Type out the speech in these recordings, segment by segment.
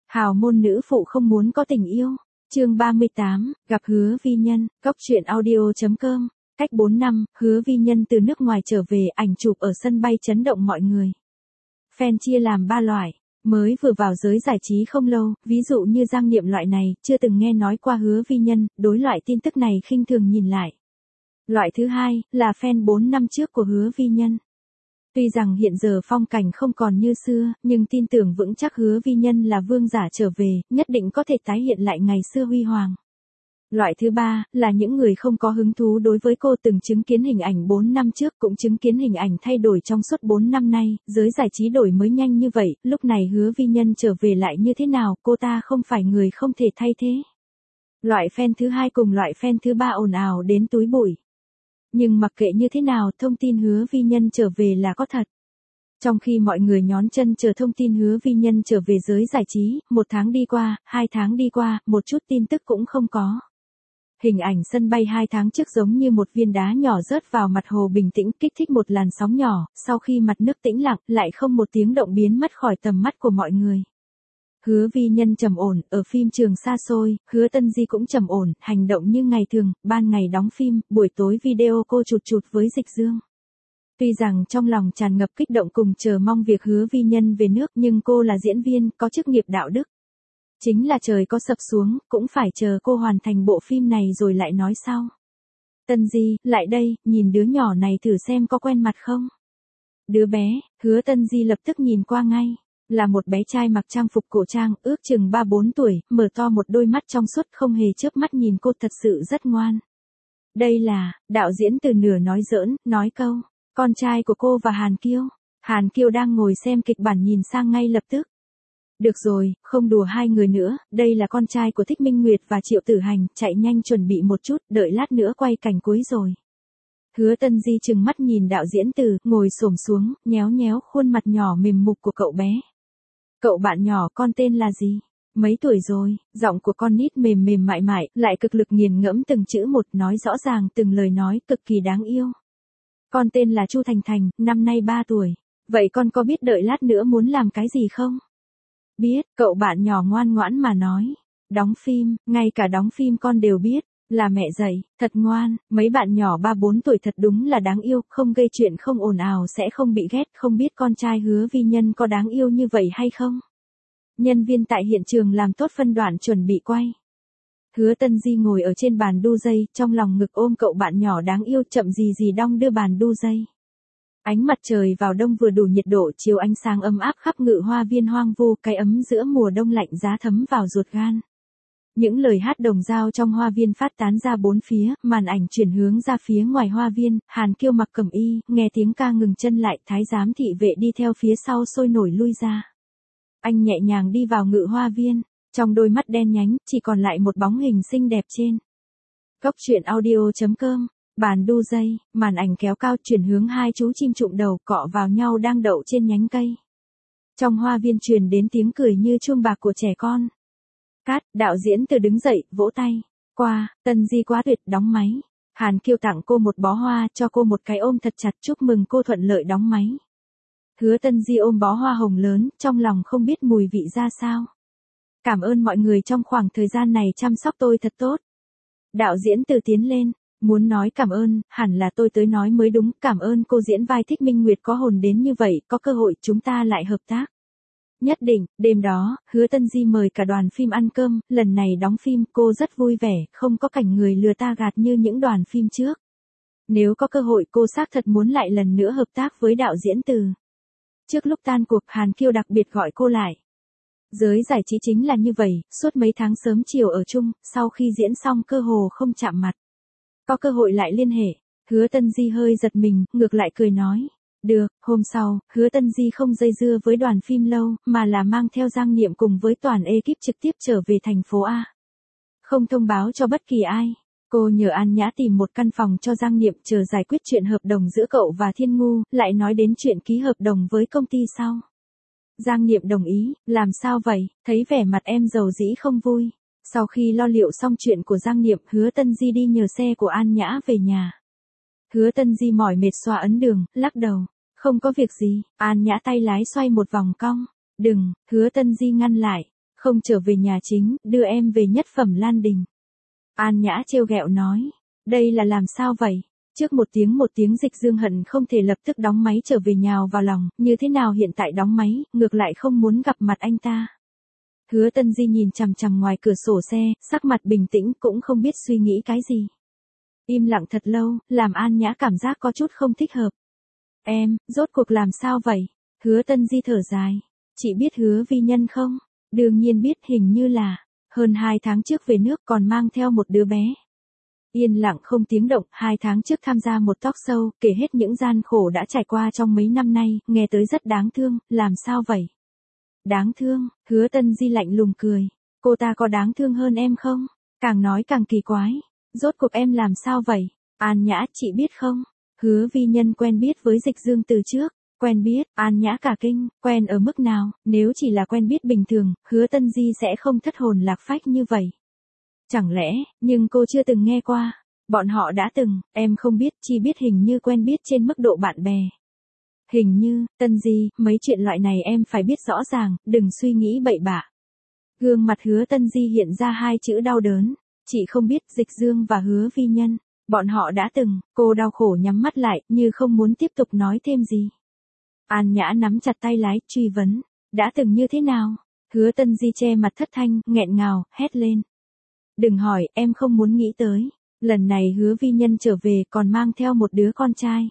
Hào môn nữ phụ không muốn có tình yêu. Chương 38, gặp Hứa Vi Nhân, Cốc truyện audio.com. Cách 4 năm, Hứa Vi Nhân từ nước ngoài trở về, ảnh chụp ở sân bay chấn động mọi người. Fan chia làm 3 loại. Mới vừa vào giới giải trí không lâu, ví dụ như Giang Niệm loại này, chưa từng nghe nói qua Hứa Vi Nhân, đối loại tin tức này khinh thường nhìn lại. Loại thứ hai, là fan 4 năm trước của Hứa Vi Nhân. Tuy rằng hiện giờ phong cảnh không còn như xưa, nhưng tin tưởng vững chắc Hứa Vi Nhân là vương giả trở về, nhất định có thể tái hiện lại ngày xưa huy hoàng. Loại thứ ba, là những người không có hứng thú đối với cô, từng chứng kiến hình ảnh 4 năm trước, cũng chứng kiến hình ảnh thay đổi trong suốt 4 năm nay, giới giải trí đổi mới nhanh như vậy, lúc này Hứa Vi Nhân trở về lại như thế nào, cô ta không phải người không thể thay thế. Loại fan thứ hai cùng loại fan thứ ba ồn ào đến túi bụi. Nhưng mặc kệ như thế nào, thông tin Hứa Vi Nhân trở về là có thật. Trong khi mọi người nhón chân chờ thông tin Hứa Vi Nhân trở về giới giải trí, 1 tháng đi qua, 2 tháng đi qua, một chút tin tức cũng không có. Hình ảnh sân bay 2 tháng trước giống như một viên đá nhỏ rớt vào mặt hồ bình tĩnh, kích thích một làn sóng nhỏ, sau khi mặt nước tĩnh lặng, lại không một tiếng động biến mất khỏi tầm mắt của mọi người. Hứa Vi Nhân trầm ổn, ở phim trường xa xôi, Hứa Tân Di cũng trầm ổn, hành động như ngày thường, ban ngày đóng phim, buổi tối video cô chụt với Dịch Dương. Tuy rằng trong lòng tràn ngập kích động cùng chờ mong việc Hứa Vi Nhân về nước, nhưng cô là diễn viên, có chức nghiệp đạo đức. Chính là trời có sập xuống, cũng phải chờ cô hoàn thành bộ phim này rồi lại nói sau. Tân Di, lại đây, nhìn đứa nhỏ này thử xem có quen mặt không. Đứa bé, Hứa Tân Di lập tức nhìn qua ngay. Là một bé trai mặc trang phục cổ trang, ước chừng 3-4 tuổi, mở to một đôi mắt trong suốt không hề chớp mắt nhìn cô, thật sự rất ngoan. Đây là, đạo diễn từ nửa nói giỡn, nói câu, con trai của cô và Hàn Kiêu. Hàn Kiêu đang ngồi xem kịch bản nhìn sang ngay lập tức. Được rồi, không đùa hai người nữa, đây là con trai của Thích Minh Nguyệt và Triệu Tử Hành, chạy nhanh chuẩn bị một chút, đợi lát nữa quay cảnh cuối rồi. Hứa Tân Di trừng mắt nhìn đạo diễn Từ, ngồi xổm xuống, nhéo nhéo khuôn mặt nhỏ mềm mục của cậu bé. Cậu bạn nhỏ, con tên là gì? Mấy tuổi rồi? Giọng của con nít mềm mềm mại mại, lại cực lực nghiền ngẫm từng chữ một, nói rõ ràng từng lời nói, cực kỳ đáng yêu. Con tên là Chu Thành Thành, năm nay 3 tuổi. Vậy con có biết đợi lát nữa muốn làm cái gì không? Biết, cậu bạn nhỏ ngoan ngoãn mà nói. Đóng phim, ngay cả đóng phim con đều biết. Là mẹ dạy, thật ngoan, mấy bạn nhỏ 3-4 tuổi thật đúng là đáng yêu, không gây chuyện không ồn ào sẽ không bị ghét, không biết con trai Hứa Vi Nhân có đáng yêu như vậy hay không? Nhân viên tại hiện trường làm tốt phân đoạn chuẩn bị quay. Hứa Tân Di ngồi ở trên bàn đu dây, trong lòng ngực ôm cậu bạn nhỏ đáng yêu, chậm gì gì đong đưa bàn đu dây. Ánh mặt trời vào đông vừa đủ nhiệt độ, chiếu ánh sáng ấm áp khắp ngự hoa viên hoang vu, cái ấm giữa mùa đông lạnh giá thấm vào ruột gan. Những lời hát đồng dao trong hoa viên phát tán ra bốn phía, màn ảnh chuyển hướng ra phía ngoài hoa viên, Hàn Kiêu mặc cẩm y, nghe tiếng ca ngừng chân lại, thái giám thị vệ đi theo phía sau sôi nổi lui ra. Anh nhẹ nhàng đi vào ngự hoa viên, trong đôi mắt đen nhánh, chỉ còn lại một bóng hình xinh đẹp trên. Cốc truyện audio.com, bàn đu dây, màn ảnh kéo cao chuyển hướng hai chú chim trụm đầu cọ vào nhau đang đậu trên nhánh cây. Trong hoa viên truyền đến tiếng cười như chuông bạc của trẻ con. Cát, đạo diễn Từ đứng dậy, vỗ tay. Qua, Tân Di quá tuyệt, đóng máy. Hàn Kiêu tặng cô một bó hoa, cho cô một cái ôm thật chặt, chúc mừng cô thuận lợi đóng máy. Hứa Tân Di ôm bó hoa hồng lớn, trong lòng không biết mùi vị ra sao. Cảm ơn mọi người trong khoảng thời gian này chăm sóc tôi thật tốt. Đạo diễn Từ tiến lên, muốn nói cảm ơn, hẳn là tôi tới nói mới đúng, cảm ơn cô diễn vai Thích Minh Nguyệt có hồn đến như vậy, có cơ hội chúng ta lại hợp tác. Nhất định, đêm đó, Hứa Tân Di mời cả đoàn phim ăn cơm, lần này đóng phim cô rất vui vẻ, không có cảnh người lừa ta gạt như những đoàn phim trước. Nếu có cơ hội cô xác thật muốn lại lần nữa hợp tác với đạo diễn Từ. Trước lúc tan cuộc, Hàn Kiêu đặc biệt gọi cô lại. Giới giải trí chính là như vậy, suốt mấy tháng sớm chiều ở chung, sau khi diễn xong cơ hồ không chạm mặt. Có cơ hội lại liên hệ, Hứa Tân Di hơi giật mình, ngược lại cười nói. Được, hôm sau, Hứa Tân Di không dây dưa với đoàn phim lâu, mà là mang theo Giang Niệm cùng với toàn ekip trực tiếp trở về thành phố A. Không thông báo cho bất kỳ ai. Cô nhờ An Nhã tìm một căn phòng cho Giang Niệm chờ giải quyết chuyện hợp đồng giữa cậu và Thiên Ngu, lại nói đến chuyện ký hợp đồng với công ty sau. Giang Niệm đồng ý, làm sao vậy, thấy vẻ mặt em giàu dĩ không vui. Sau khi lo liệu xong chuyện của Giang Niệm, Hứa Tân Di đi nhờ xe của An Nhã về nhà. Hứa Tân Di mỏi mệt xoa ấn đường, lắc đầu. Không có việc gì, An Nhã tay lái xoay một vòng cong. Đừng, Hứa Tân Di ngăn lại. Không trở về nhà chính, đưa em về nhất phẩm Lan Đình. An Nhã trêu ghẹo nói. Đây là làm sao vậy? Trước một tiếng Dịch Dương hận không thể lập tức đóng máy trở về nhào vào lòng, như thế nào hiện tại đóng máy, ngược lại không muốn gặp mặt anh ta. Hứa Tân Di nhìn chằm chằm ngoài cửa sổ xe, sắc mặt bình tĩnh cũng không biết suy nghĩ cái gì. Im lặng thật lâu, làm An Nhã cảm giác có chút không thích hợp. Em, rốt cuộc làm sao vậy? Hứa Tân Di thở dài. Chị biết Hứa Vi Nhân không? Đương nhiên biết, hình như là hơn 2 tháng trước về nước còn mang theo một đứa bé. Yên lặng không tiếng động, 2 tháng trước tham gia một talk show, kể hết những gian khổ đã trải qua trong mấy năm nay, nghe tới rất đáng thương, làm sao vậy? Đáng thương, Hứa Tân Di lạnh lùng cười. Cô ta có đáng thương hơn em không? Càng nói càng kỳ quái. Rốt cuộc em làm sao vậy? An Nhã, chị biết không? Hứa Vi Nhân quen biết với Dịch Dương từ trước. Quen biết, An Nhã cả kinh, quen ở mức nào, nếu chỉ là quen biết bình thường, Hứa Tân Di sẽ không thất hồn lạc phách như vậy. Chẳng lẽ, nhưng cô chưa từng nghe qua. Bọn họ đã từng, em không biết, chỉ biết hình như quen biết trên mức độ bạn bè. Hình như, Tân Di, mấy chuyện loại này em phải biết rõ ràng, đừng suy nghĩ bậy bạ. Gương mặt Hứa Tân Di hiện ra 2 chữ đau đớn. Chị không biết Dịch Dương và Hứa Vi Nhân, bọn họ đã từng, cô đau khổ nhắm mắt lại, như không muốn tiếp tục nói thêm gì. An Nhã nắm chặt tay lái, truy vấn, đã từng như thế nào? Hứa Tân Di che mặt thất thanh, nghẹn ngào, hét lên. Đừng hỏi, em không muốn nghĩ tới. Lần này Hứa Vi Nhân trở về còn mang theo một đứa con trai.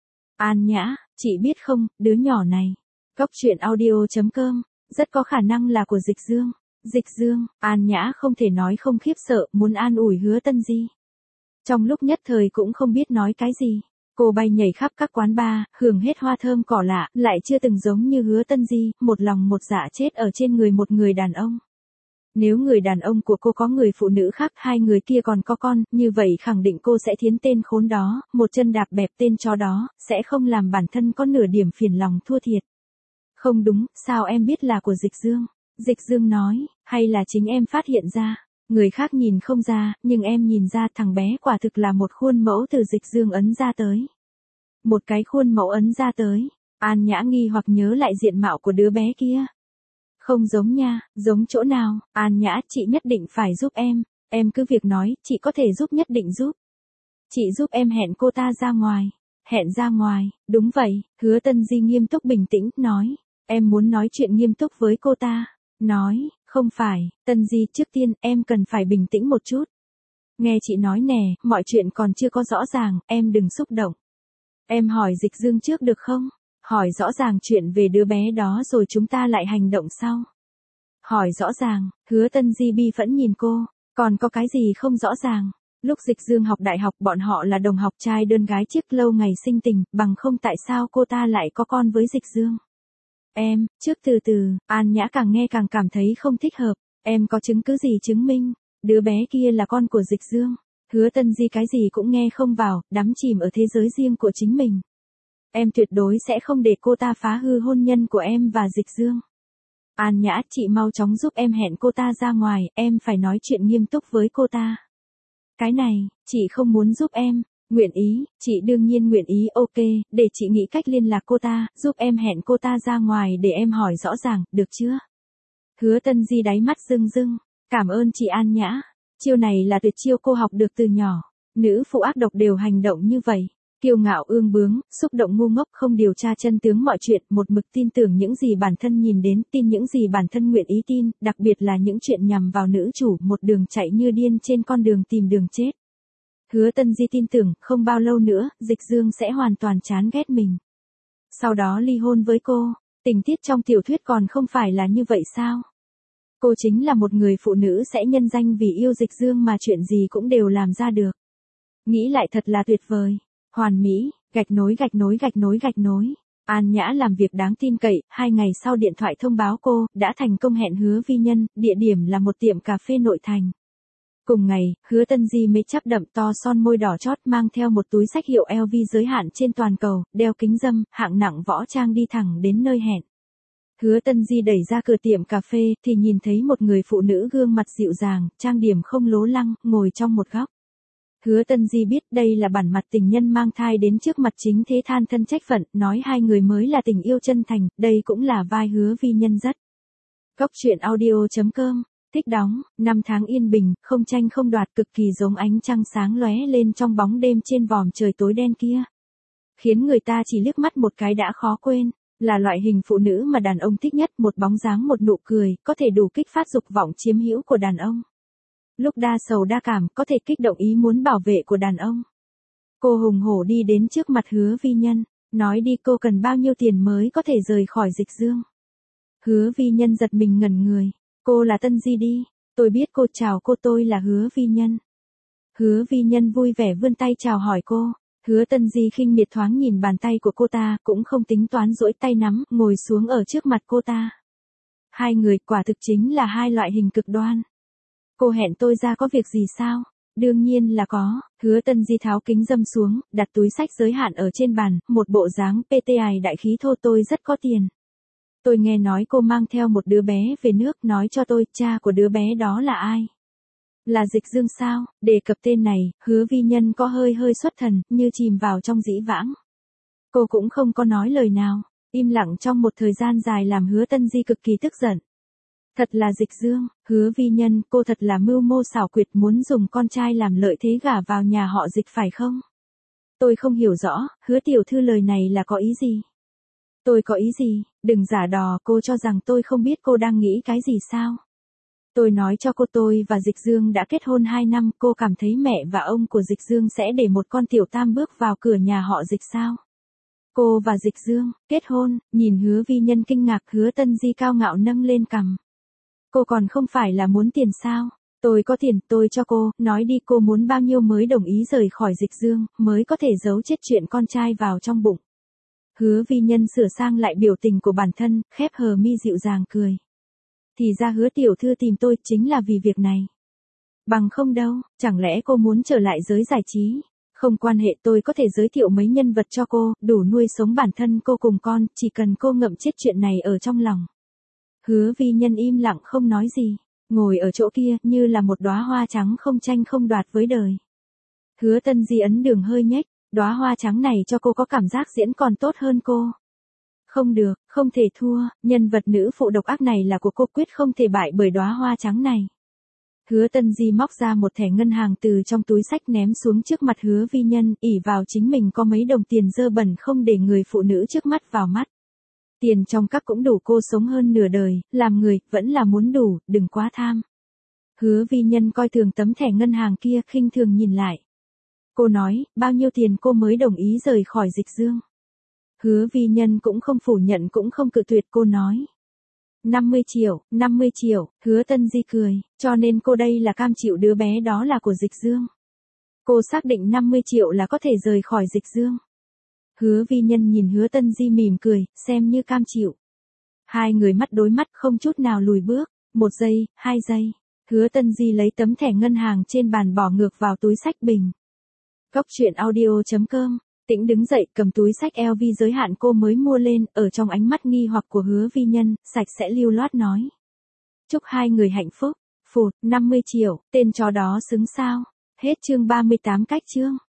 An Nhã, chị biết không, đứa nhỏ này. Cóc truyện audio.com, rất có khả năng là của Dịch Dương. Dịch Dương, An Nhã không thể nói không khiếp sợ, muốn an ủi Hứa Tân Di. Trong lúc nhất thời cũng không biết nói cái gì. Cô bay nhảy khắp các quán bar, hưởng hết hoa thơm cỏ lạ, lại chưa từng giống như Hứa Tân Di, một lòng một dạ chết ở trên người một người đàn ông. Nếu người đàn ông của cô có người phụ nữ khác, 2 người kia còn có con, như vậy khẳng định cô sẽ thiến tên khốn đó, một chân đạp bẹp tên chó đó, sẽ không làm bản thân có nửa điểm phiền lòng thua thiệt. Không đúng, sao em biết là của Dịch Dương? Dịch Dương nói, hay là chính em phát hiện ra? Người khác nhìn không ra, nhưng em nhìn ra thằng bé quả thực là một khuôn mẫu từ Dịch Dương ấn ra tới. Một cái khuôn mẫu ấn ra tới. An Nhã nghi hoặc nhớ lại diện mạo của đứa bé kia. Không giống nha, giống chỗ nào? An Nhã, chị nhất định phải giúp em cứ việc nói, chị có thể giúp, nhất định giúp. Chị giúp em hẹn cô ta ra ngoài. Hẹn ra ngoài, đúng vậy, Hứa Tân Di nghiêm túc bình tĩnh, nói. Em muốn nói chuyện nghiêm túc với cô ta. Nói, không phải, Tân Di, trước tiên, em cần phải bình tĩnh một chút. Nghe chị nói nè, mọi chuyện còn chưa có rõ ràng, em đừng xúc động. Em hỏi Dịch Dương trước được không? Hỏi rõ ràng chuyện về đứa bé đó rồi chúng ta lại hành động sau. Hỏi rõ ràng, Hứa Tân Di bi phẫn nhìn cô, còn có cái gì không rõ ràng? Lúc Dịch Dương học đại học bọn họ là đồng học trai đơn gái trước lâu ngày sinh tình, bằng không tại sao cô ta lại có con với Dịch Dương? Em, trước từ từ, An Nhã càng nghe càng cảm thấy không thích hợp, em có chứng cứ gì chứng minh, đứa bé kia là con của Dịch Dương? Hứa Tân Di cái gì cũng nghe không vào, đắm chìm ở thế giới riêng của chính mình. Em tuyệt đối sẽ không để cô ta phá hư hôn nhân của em và Dịch Dương. An Nhã, chị mau chóng giúp em hẹn cô ta ra ngoài, em phải nói chuyện nghiêm túc với cô ta. Cái này, chị không muốn giúp em. Nguyện ý, chị đương nhiên nguyện ý, ok, để chị nghĩ cách liên lạc cô ta, giúp em hẹn cô ta ra ngoài để em hỏi rõ ràng, được chưa? Hứa Tân Di đáy mắt rưng rưng, cảm ơn chị An Nhã. Chiêu này là tuyệt chiêu cô học được từ nhỏ. Nữ phụ ác độc đều hành động như vậy. Kiêu ngạo ương bướng, xúc động ngu ngốc, không điều tra chân tướng mọi chuyện, một mực tin tưởng những gì bản thân nhìn đến, tin những gì bản thân nguyện ý tin, đặc biệt là những chuyện nhằm vào nữ chủ, một đường chạy như điên trên con đường tìm đường chết. Hứa Tân Di tin tưởng, không bao lâu nữa, Dịch Dương sẽ hoàn toàn chán ghét mình. Sau đó ly hôn với cô. Tình tiết trong tiểu thuyết còn không phải là như vậy sao? Cô chính là một người phụ nữ sẽ nhân danh vì yêu Dịch Dương mà chuyện gì cũng đều làm ra được. Nghĩ lại thật là tuyệt vời. Hoàn mỹ, gạch nối. An Nhã làm việc đáng tin cậy, 2 ngày sau điện thoại thông báo cô, đã thành công hẹn Hứa Vi Nhân, địa điểm là một tiệm cà phê nội thành. Cùng ngày, Hứa Tân Di make up đậm to son môi đỏ chót mang theo một túi xách hiệu LV giới hạn trên toàn cầu, đeo kính râm, hạng nặng võ trang đi thẳng đến nơi hẹn. Hứa Tân Di đẩy ra cửa tiệm cà phê thì nhìn thấy một người phụ nữ gương mặt dịu dàng, trang điểm không lố lăng, ngồi trong một góc. Hứa Tân Di biết đây là bản mặt tình nhân mang thai đến trước mặt chính thế than thân trách phận, nói 2 người mới là tình yêu chân thành, đây cũng là vai Hứa Vi Nhân rất. Cóc truyện audio.com, thích đóng, năm tháng yên bình, không tranh không đoạt, cực kỳ giống ánh trăng sáng lóe lên trong bóng đêm trên vòm trời tối đen kia. Khiến người ta chỉ liếc mắt một cái đã khó quên, là loại hình phụ nữ mà đàn ông thích nhất, một bóng dáng một nụ cười, có thể đủ kích phát dục vọng chiếm hữu của đàn ông. Lúc đa sầu đa cảm, có thể kích động ý muốn bảo vệ của đàn ông. Cô hùng hổ đi đến trước mặt Hứa Vi Nhân, nói đi, cô cần bao nhiêu tiền mới có thể rời khỏi Dịch Dương. Hứa Vi Nhân giật mình ngẩn người, cô là Tân Di đi, tôi biết cô, chào cô, tôi là Hứa Vi Nhân. Hứa Vi Nhân vui vẻ vươn tay chào hỏi cô. Hứa Tân Di khinh miệt thoáng nhìn bàn tay của cô ta, cũng không tính toán duỗi tay nắm, ngồi xuống ở trước mặt cô ta. Hai người quả thực chính là hai loại hình cực đoan. Cô hẹn tôi ra có việc gì sao? Đương nhiên là có. Hứa Tân Di tháo kính râm xuống, đặt túi sách giới hạn ở trên bàn, một bộ dáng PTI đại khí thô, tôi rất có tiền. Tôi nghe nói cô mang theo một đứa bé về nước, nói cho tôi, cha của đứa bé đó là ai? Là Dịch Dương sao? Đề cập tên này, Hứa Vi Nhân có hơi xuất thần, như chìm vào trong dĩ vãng. Cô cũng không có nói lời nào, im lặng trong một thời gian dài làm Hứa Tân Di cực kỳ tức giận. Thật là Dịch Dương, Hứa Vi Nhân, cô thật là mưu mô xảo quyệt, muốn dùng con trai làm lợi thế gả vào nhà họ Dịch phải không? Tôi không hiểu rõ, Hứa tiểu thư lời này là có ý gì? Tôi có ý gì? Đừng giả đò, cô cho rằng tôi không biết cô đang nghĩ cái gì sao? Tôi nói cho cô, tôi và Dịch Dương đã kết hôn 2 năm, cô cảm thấy mẹ và ông của Dịch Dương sẽ để một con tiểu tam bước vào cửa nhà họ Dịch sao? Cô và Dịch Dương, kết hôn, nhìn Hứa Vi Nhân kinh ngạc, Hứa Tân Di cao ngạo nâng lên cằm. Cô còn không phải là muốn tiền sao? Tôi có tiền, tôi cho cô, nói đi, cô muốn bao nhiêu mới đồng ý rời khỏi Dịch Dương, mới có thể giấu chết chuyện con trai vào trong bụng. Hứa Vi Nhân sửa sang lại biểu tình của bản thân, khép hờ mi dịu dàng cười. Thì ra Hứa tiểu thư tìm tôi chính là vì việc này. Bằng không đâu, chẳng lẽ cô muốn trở lại giới giải trí? Không quan hệ, tôi có thể giới thiệu mấy nhân vật cho cô, đủ nuôi sống bản thân cô cùng con, chỉ cần cô ngậm chết chuyện này ở trong lòng. Hứa Vi Nhân im lặng không nói gì, ngồi ở chỗ kia như là một đóa hoa trắng không tranh không đoạt với đời. Hứa Tân Di ấn đường hơi nhếch, đóa hoa trắng này cho cô có cảm giác diễn còn tốt hơn cô. Không được, không thể thua, nhân vật nữ phụ độc ác này là của cô, quyết không thể bại bởi đóa hoa trắng này. Hứa Tân Di móc ra một thẻ ngân hàng từ trong túi sách ném xuống trước mặt Hứa Vi Nhân, ỷ vào chính mình có mấy đồng tiền dơ bẩn không để người phụ nữ trước mắt vào mắt. Tiền trong cắp cũng đủ cô sống hơn nửa đời, làm người, vẫn là muốn đủ, đừng quá tham. Hứa Vi Nhân coi thường tấm thẻ ngân hàng kia, khinh thường nhìn lại. Cô nói, bao nhiêu tiền cô mới đồng ý rời khỏi Dịch Dương? Hứa Vi Nhân cũng không phủ nhận cũng không cự tuyệt, cô nói. 50 triệu, Hứa Tân Di cười, cho nên cô đây là cam chịu đứa bé đó là của Dịch Dương. Cô xác định 50 triệu là có thể rời khỏi Dịch Dương. Hứa Vi Nhân nhìn Hứa Tân Di mỉm cười, xem như cam chịu. Hai người mắt đối mắt không chút nào lùi bước, 1 giây, 2 giây. Hứa Tân Di lấy tấm thẻ ngân hàng trên bàn bỏ ngược vào túi sách bình. Cóc truyện audio.com, Tĩnh đứng dậy cầm túi sách LV giới hạn cô mới mua lên, ở trong ánh mắt nghi hoặc của Hứa Vi Nhân, sạch sẽ lưu loát nói. Chúc hai người hạnh phúc, phụt, 50 triệu, tên chó đó xứng sao. Hết chương 38 cách chương.